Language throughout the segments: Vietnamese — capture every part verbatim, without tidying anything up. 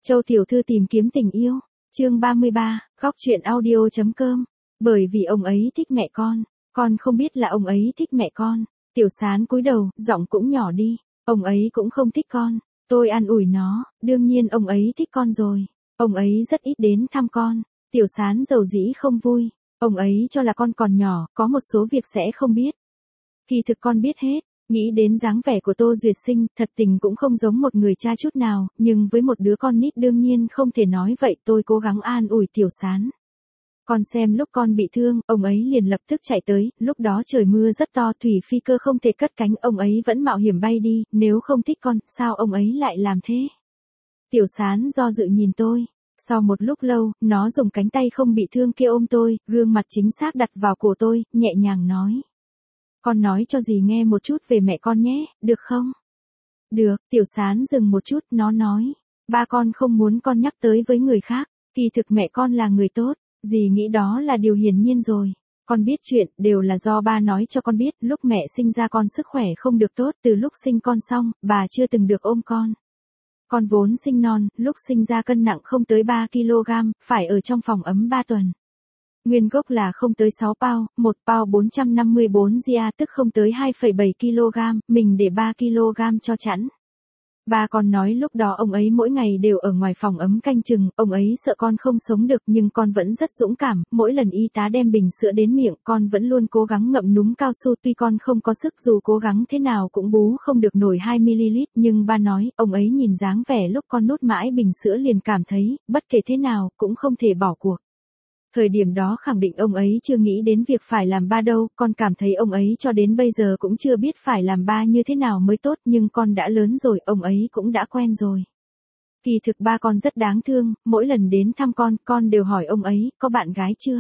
Châu tiểu thư tìm kiếm tình yêu, chương ba mươi ba, góc truyện audio chấm com. Bởi vì ông ấy thích mẹ con, con không biết là ông ấy thích mẹ con. Tiểu Sán cúi đầu, giọng cũng nhỏ đi, ông ấy cũng không thích con. Tôi an ủi nó, đương nhiên ông ấy thích con rồi. Ông ấy rất ít đến thăm con. Tiểu Sán dầu dĩ không vui, ông ấy cho là con còn nhỏ, có một số việc sẽ không biết. Kỳ thực con biết hết. Nghĩ đến dáng vẻ của Tô Duyệt Sinh, thật tình cũng không giống một người cha chút nào, nhưng với một đứa con nít đương nhiên không thể nói vậy. Tôi cố gắng an ủi Tiểu Sán. Con xem lúc con bị thương, ông ấy liền lập tức chạy tới, lúc đó trời mưa rất to, thủy phi cơ không thể cất cánh, ông ấy vẫn mạo hiểm bay đi, nếu không thích con, sao ông ấy lại làm thế? Tiểu Sán do dự nhìn tôi. Sau một lúc lâu, nó dùng cánh tay không bị thương kia ôm tôi, gương mặt chính xác đặt vào cổ tôi, nhẹ nhàng nói. Con nói cho dì nghe một chút về mẹ con nhé, được không? Được, Tiểu Sán dừng một chút, nó nói. Ba con không muốn con nhắc tới với người khác, kỳ thực mẹ con là người tốt, dì nghĩ đó là điều hiển nhiên rồi. Con biết chuyện, đều là do ba nói cho con biết, lúc mẹ sinh ra con sức khỏe không được tốt, từ lúc sinh con xong, bà chưa từng được ôm con. Con vốn sinh non, lúc sinh ra cân nặng không tới ba ki lô gam, phải ở trong phòng ấm ba tuần. Nguyên gốc là không tới sáu pound, một pound bốn trăm năm mươi bốn gia tức không tới hai phẩy bảy ki lô gam, mình để ba ki lô gam cho chẵn. Ba con nói lúc đó ông ấy mỗi ngày đều ở ngoài phòng ấm canh chừng, ông ấy sợ con không sống được nhưng con vẫn rất dũng cảm, mỗi lần y tá đem bình sữa đến miệng con vẫn luôn cố gắng ngậm núm cao su, tuy con không có sức dù cố gắng thế nào cũng bú không được nổi hai mi-li-lít, nhưng ba nói, ông ấy nhìn dáng vẻ lúc con nuốt mãi bình sữa liền cảm thấy, bất kể thế nào, cũng không thể bỏ cuộc. Thời điểm đó khẳng định ông ấy chưa nghĩ đến việc phải làm ba đâu, con cảm thấy ông ấy cho đến bây giờ cũng chưa biết phải làm ba như thế nào mới tốt, nhưng con đã lớn rồi, ông ấy cũng đã quen rồi. Kỳ thực ba con rất đáng thương, mỗi lần đến thăm con, con đều hỏi ông ấy, có bạn gái chưa?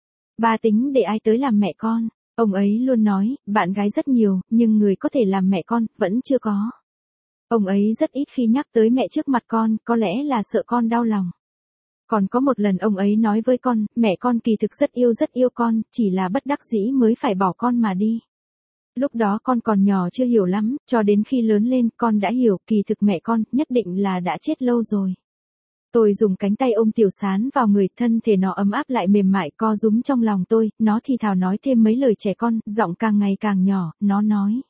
Ba tính để ai tới làm mẹ con? Ông ấy luôn nói, bạn gái rất nhiều, nhưng người có thể làm mẹ con, vẫn chưa có. Ông ấy rất ít khi nhắc tới mẹ trước mặt con, có lẽ là sợ con đau lòng. Còn có một lần ông ấy nói với con, mẹ con kỳ thực rất yêu rất yêu con, chỉ là bất đắc dĩ mới phải bỏ con mà đi. Lúc đó con còn nhỏ chưa hiểu lắm, cho đến khi lớn lên con đã hiểu, kỳ thực mẹ con nhất định là đã chết lâu rồi. Tôi dùng cánh tay ôm Tiểu Sán vào người, thân thể nó ấm áp lại mềm mại co rúm trong lòng tôi, nó thì thào nói thêm mấy lời trẻ con, giọng càng ngày càng nhỏ, nó nói.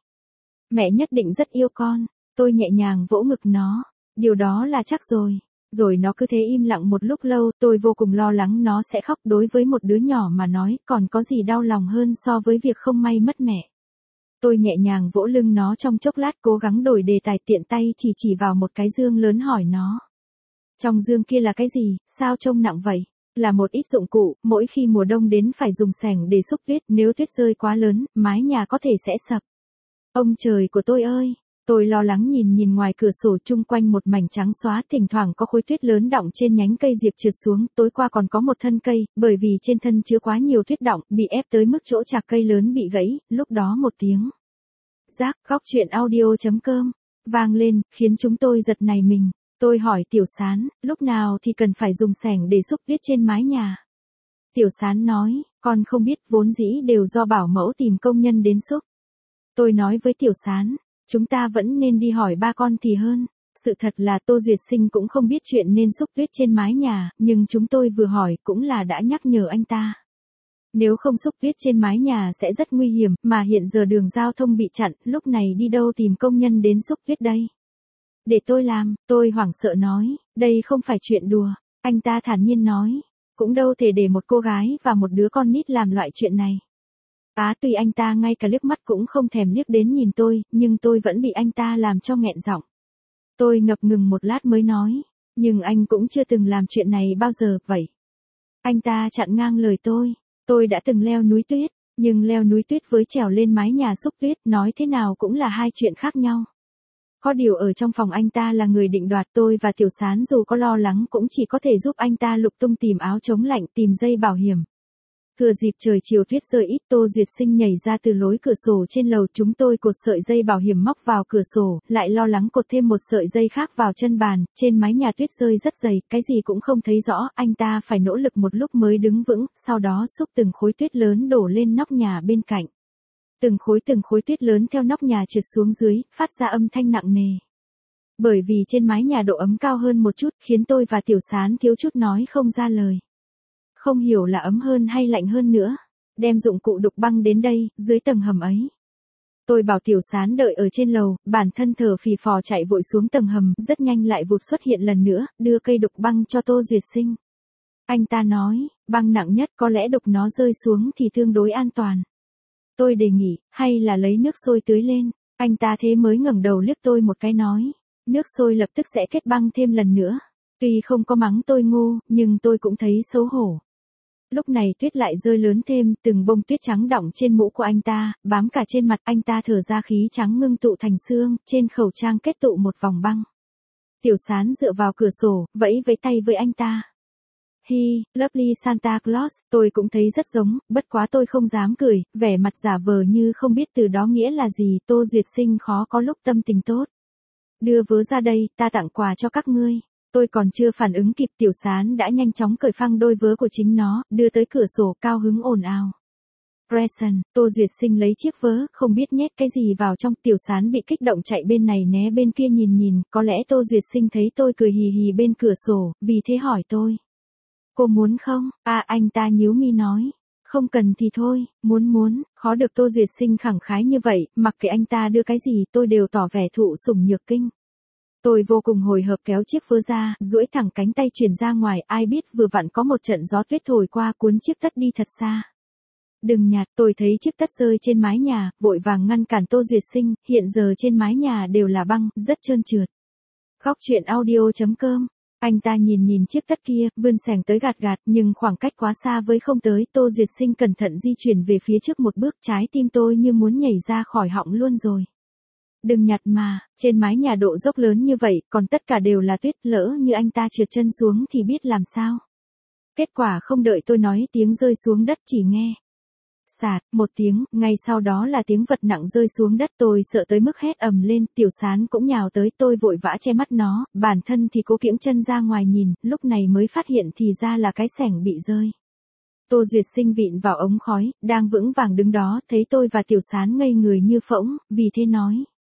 Mẹ nhất định rất yêu con, tôi nhẹ nhàng vỗ ngực nó, điều đó là chắc rồi. Rồi nó cứ thế im lặng một lúc lâu, tôi vô cùng lo lắng nó sẽ khóc, đối với một đứa nhỏ mà nói, còn có gì đau lòng hơn so với việc không may mất mẹ. Tôi nhẹ nhàng vỗ lưng nó trong chốc lát, cố gắng đổi đề tài, tiện tay chỉ chỉ vào một cái dương lớn hỏi nó. Trong dương kia là cái gì, sao trông nặng vậy? Là một ít dụng cụ, mỗi khi mùa đông đến phải dùng xẻng để xúc tuyết, nếu tuyết rơi quá lớn, mái nhà có thể sẽ sập. Ông trời của tôi ơi! Tôi lo lắng nhìn nhìn ngoài cửa sổ, chung quanh một mảnh trắng xóa, thỉnh thoảng có khối tuyết lớn đọng trên nhánh cây diệp trượt xuống, tối qua còn có một thân cây, bởi vì trên thân chứa quá nhiều tuyết đọng, bị ép tới mức chỗ chạc cây lớn bị gãy, lúc đó một tiếng. Rác, góc truyện audio chấm com, vang lên, khiến chúng tôi giật nảy mình. Tôi hỏi Tiểu Sán, lúc nào thì cần phải dùng xẻng để xúc tuyết trên mái nhà? Tiểu Sán nói, con không biết, vốn dĩ đều do bảo mẫu tìm công nhân đến xúc. Tôi nói với Tiểu Sán. Chúng ta vẫn nên đi hỏi ba con thì hơn. Sự thật là Tô Duyệt Sinh cũng không biết chuyện nên xúc tuyết trên mái nhà, nhưng chúng tôi vừa hỏi cũng là đã nhắc nhở anh ta. Nếu không xúc tuyết trên mái nhà sẽ rất nguy hiểm, mà hiện giờ đường giao thông bị chặn, lúc này đi đâu tìm công nhân đến xúc tuyết đây? Để tôi làm, tôi hoảng sợ nói, đây không phải chuyện đùa. Anh ta thản nhiên nói, cũng đâu thể để một cô gái và một đứa con nít làm loại chuyện này. Á tuy anh ta ngay cả liếc mắt cũng không thèm liếc đến nhìn tôi, nhưng tôi vẫn bị anh ta làm cho nghẹn giọng. Tôi ngập ngừng một lát mới nói, nhưng anh cũng chưa từng làm chuyện này bao giờ, vậy. Anh ta chặn ngang lời tôi, tôi đã từng leo núi tuyết, nhưng leo núi tuyết với trèo lên mái nhà xúc tuyết, nói thế nào cũng là hai chuyện khác nhau. Có điều ở trong phòng anh ta là người định đoạt, tôi và Tiểu Sán dù có lo lắng cũng chỉ có thể giúp anh ta lục tung tìm áo chống lạnh, tìm dây bảo hiểm. Thừa dịp trời chiều tuyết rơi ít, Tô Duyệt Sinh nhảy ra từ lối cửa sổ trên lầu, chúng tôi cột sợi dây bảo hiểm móc vào cửa sổ, lại lo lắng cột thêm một sợi dây khác vào chân bàn, trên mái nhà tuyết rơi rất dày, cái gì cũng không thấy rõ, anh ta phải nỗ lực một lúc mới đứng vững, sau đó xúc từng khối tuyết lớn đổ lên nóc nhà bên cạnh. Từng khối từng khối tuyết lớn theo nóc nhà trượt xuống dưới, phát ra âm thanh nặng nề. Bởi vì trên mái nhà độ ấm cao hơn một chút, khiến tôi và Tiểu Sán thiếu chút nói không ra lời. Không hiểu là ấm hơn hay lạnh hơn nữa. Đem dụng cụ đục băng đến đây, dưới tầng hầm ấy. Tôi bảo Tiểu Sán đợi ở trên lầu, bản thân thở phì phò chạy vội xuống tầng hầm, rất nhanh lại vụt xuất hiện lần nữa, đưa cây đục băng cho Tô Duyệt Sinh. Anh ta nói, băng nặng nhất có lẽ đục nó rơi xuống thì tương đối an toàn. Tôi đề nghị, hay là lấy nước sôi tưới lên. Anh ta thế mới ngẩng đầu liếc tôi một cái nói, nước sôi lập tức sẽ kết băng thêm lần nữa. Tuy không có mắng tôi ngu, nhưng tôi cũng thấy xấu hổ. Lúc này tuyết lại rơi lớn thêm, từng bông tuyết trắng đọng trên mũ của anh ta, bám cả trên mặt. Anh ta thở ra khí trắng ngưng tụ thành xương, trên khẩu trang kết tụ một vòng băng. Tiểu Sán dựa vào cửa sổ, vẫy vẫy tay với anh ta. Hi, lovely Santa Claus, tôi cũng thấy rất giống, bất quá tôi không dám cười, vẻ mặt giả vờ như không biết từ đó nghĩa là gì. Tô Duyệt Sinh khó có lúc tâm tình tốt. Đưa vớ ra đây, ta tặng quà cho các ngươi. Tôi còn chưa phản ứng kịp, Tiểu Sán đã nhanh chóng cởi phăng đôi vớ của chính nó, đưa tới cửa sổ, cao hứng ồn ào. Present, Tô Duyệt Sinh lấy chiếc vớ, không biết nhét cái gì vào trong. Tiểu Sán bị kích động chạy bên này né bên kia nhìn nhìn, có lẽ Tô Duyệt Sinh thấy tôi cười hì hì bên cửa sổ, vì thế hỏi tôi. Cô muốn không? À, anh ta nhíu mi nói. Không cần thì thôi, muốn muốn, khó được. Tô Duyệt Sinh khẳng khái như vậy, mặc kệ anh ta đưa cái gì tôi đều tỏ vẻ thụ sủng nhược kinh. Tôi vô cùng hồi hộp kéo chiếc vớ ra, duỗi thẳng cánh tay truyền ra ngoài, ai biết vừa vặn có một trận gió tuyết thổi qua cuốn chiếc tất đi thật xa. Đừng nhạt, tôi thấy chiếc tất rơi trên mái nhà, vội vàng ngăn cản Tô Duyệt Sinh, hiện giờ trên mái nhà đều là băng, rất trơn trượt. Góc truyện audio chấm com. Anh ta nhìn nhìn chiếc tất kia, vươn xẻng tới gạt gạt, nhưng khoảng cách quá xa với không tới. Tô Duyệt Sinh cẩn thận di chuyển về phía trước một bước, trái tim tôi như muốn nhảy ra khỏi họng luôn rồi. Đừng nhặt mà, trên mái nhà độ dốc lớn như vậy, còn tất cả đều là tuyết, lỡ như anh ta trượt chân xuống thì biết làm sao. Kết quả không đợi tôi nói, tiếng rơi xuống đất chỉ nghe. Sạt, một tiếng, ngay sau đó là tiếng vật nặng rơi xuống đất. Tôi sợ tới mức hét ầm lên, Tiểu Sán cũng nhào tới, tôi vội vã che mắt nó, bản thân thì cố kiễng chân ra ngoài nhìn, lúc này mới phát hiện thì ra là cái xẻng bị rơi. Tô Duyệt Sinh vịn vào ống khói, đang vững vàng đứng đó, thấy tôi và Tiểu Sán ngây người như phỗng, vì thế nói.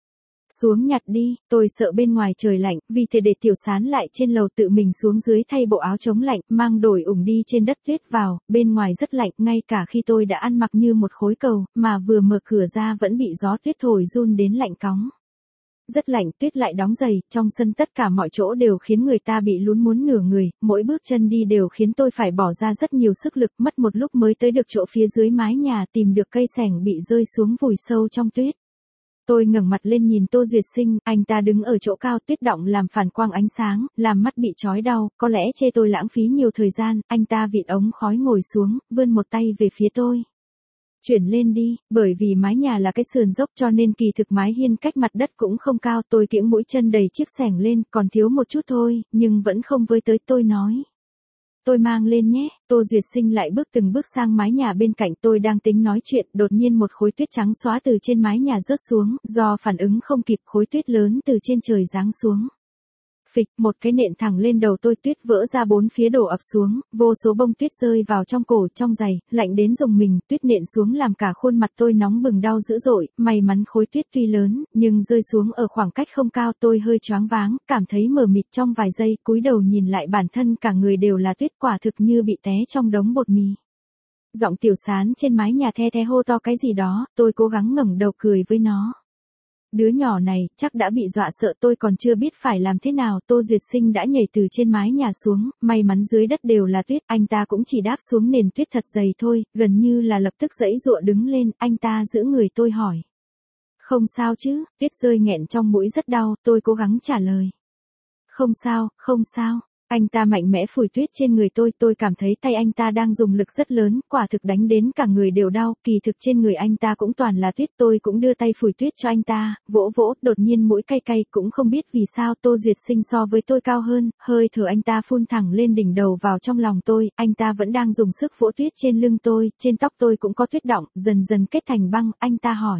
Xuống nhặt đi, tôi sợ bên ngoài trời lạnh, vì thế để Tiểu Sán lại trên lầu tự mình xuống dưới thay bộ áo chống lạnh, mang đổi ủng đi trên đất tuyết vào, bên ngoài rất lạnh, ngay cả khi tôi đã ăn mặc như một khối cầu, mà vừa mở cửa ra vẫn bị gió tuyết thổi run đến lạnh cóng. Rất lạnh, tuyết lại đóng dày, trong sân tất cả mọi chỗ đều khiến người ta bị lún muốn nửa người, mỗi bước chân đi đều khiến tôi phải bỏ ra rất nhiều sức lực, mất một lúc mới tới được chỗ phía dưới mái nhà, tìm được cây xẻng bị rơi xuống vùi sâu trong tuyết. Tôi ngẩng mặt lên nhìn Tô Duyệt Sinh, anh ta đứng ở chỗ cao, tuyết đọng làm phản quang ánh sáng, làm mắt bị chói đau, có lẽ chê tôi lãng phí nhiều thời gian. Anh ta vịn ống khói ngồi xuống, vươn một tay về phía tôi. Chuyển lên đi, bởi vì mái nhà là cái sườn dốc cho nên kỳ thực mái hiên cách mặt đất cũng không cao. Tôi kiễng mũi chân đầy chiếc xẻng lên, còn thiếu một chút thôi, nhưng vẫn không với tới. Tôi nói. Tôi mang lên nhé. Tô Duyệt Sinh lại bước từng bước sang mái nhà bên cạnh. Tôi đang tính nói chuyện, đột nhiên một khối tuyết trắng xóa từ trên mái nhà rớt xuống, do phản ứng không kịp, khối tuyết lớn từ trên trời giáng xuống. Phịch, một cái nện thẳng lên đầu tôi, tuyết vỡ ra bốn phía đổ ập xuống, vô số bông tuyết rơi vào trong cổ, trong giày, lạnh đến rùng mình, tuyết nện xuống làm cả khuôn mặt tôi nóng bừng đau dữ dội. May mắn khối tuyết tuy lớn, nhưng rơi xuống ở khoảng cách không cao. Tôi hơi choáng váng, cảm thấy mờ mịt trong vài giây, cúi đầu nhìn lại bản thân cả người đều là tuyết, quả thực như bị té trong đống bột mì. Giọng Tiểu Sán trên mái nhà the the hô to cái gì đó, tôi cố gắng ngẩng đầu cười với nó. Đứa nhỏ này, chắc đã bị dọa sợ, tôi còn chưa biết phải làm thế nào. Tô Duyệt Sinh đã nhảy từ trên mái nhà xuống, may mắn dưới đất đều là tuyết, anh ta cũng chỉ đáp xuống nền tuyết thật dày thôi, gần như là lập tức giãy giụa đứng lên, anh ta giữ người tôi hỏi. Không sao chứ, tuyết rơi nghẹn trong mũi rất đau, tôi cố gắng trả lời. Không sao, không sao. Anh ta mạnh mẽ phủi tuyết trên người tôi, tôi cảm thấy tay anh ta đang dùng lực rất lớn, quả thực đánh đến cả người đều đau, kỳ thực trên người anh ta cũng toàn là tuyết. Tôi cũng đưa tay phủi tuyết cho anh ta, vỗ vỗ, đột nhiên mũi cay cay, cũng không biết vì sao. Tô Duyệt Sinh so với tôi cao hơn, hơi thở anh ta phun thẳng lên đỉnh đầu vào trong lòng tôi, anh ta vẫn đang dùng sức vỗ tuyết trên lưng tôi, trên tóc tôi cũng có tuyết đọng, dần dần kết thành băng. Anh ta hỏi.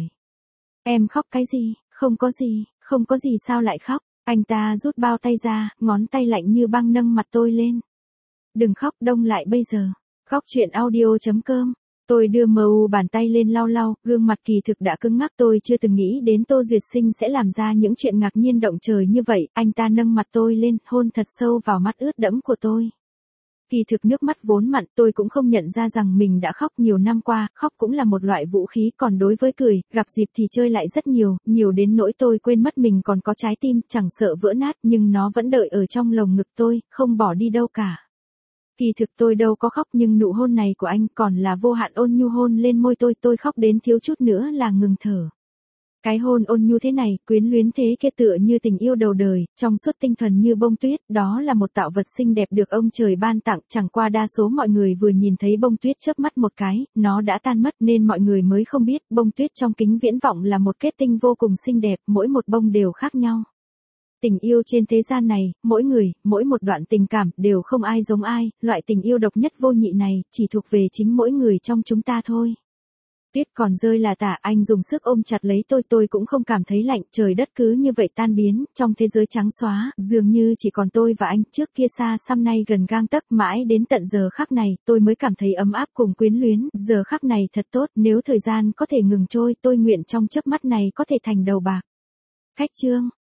Em khóc cái gì? Không có gì, không có gì sao lại khóc? Anh ta rút bao tay ra, ngón tay lạnh như băng nâng mặt tôi lên. Đừng khóc, đông lại bây giờ. Góc truyện audio chấm com Tôi đưa mờ u bàn tay lên lau lau, gương mặt kỳ thực đã cứng ngắc, tôi chưa từng nghĩ đến Tô Duyệt Sinh sẽ làm ra những chuyện ngạc nhiên động trời như vậy, anh ta nâng mặt tôi lên, hôn thật sâu vào mắt ướt đẫm của tôi. Kỳ thực nước mắt vốn mặn, tôi cũng không nhận ra rằng mình đã khóc nhiều năm qua, khóc cũng là một loại vũ khí, còn đối với cười, gặp dịp thì chơi lại rất nhiều, nhiều đến nỗi tôi quên mất mình còn có trái tim, chẳng sợ vỡ nát, nhưng nó vẫn đợi ở trong lồng ngực tôi, không bỏ đi đâu cả. Kỳ thực tôi đâu có khóc, nhưng nụ hôn này của anh còn là vô hạn ôn nhu hôn lên môi tôi, tôi khóc đến thiếu chút nữa là ngừng thở. Cái hôn ôn nhu thế này, quyến luyến thế kia tựa như tình yêu đầu đời, trong suốt tinh thuần như bông tuyết, đó là một tạo vật xinh đẹp được ông trời ban tặng, chẳng qua đa số mọi người vừa nhìn thấy bông tuyết chớp mắt một cái, nó đã tan mất nên mọi người mới không biết, bông tuyết trong kính viễn vọng là một kết tinh vô cùng xinh đẹp, mỗi một bông đều khác nhau. Tình yêu trên thế gian này, mỗi người, mỗi một đoạn tình cảm đều không ai giống ai, loại tình yêu độc nhất vô nhị này, chỉ thuộc về chính mỗi người trong chúng ta thôi. Tuyết còn rơi là tả, anh dùng sức ôm chặt lấy tôi, tôi cũng không cảm thấy lạnh, trời đất cứ như vậy tan biến, trong thế giới trắng xóa, dường như chỉ còn tôi và anh, trước kia xa xăm nay gần gang tấc, mãi đến tận giờ khắc này, tôi mới cảm thấy ấm áp cùng quyến luyến, giờ khắc này thật tốt, nếu thời gian có thể ngừng trôi, tôi nguyện trong chớp mắt này có thể thành đầu bạc. Khách chương.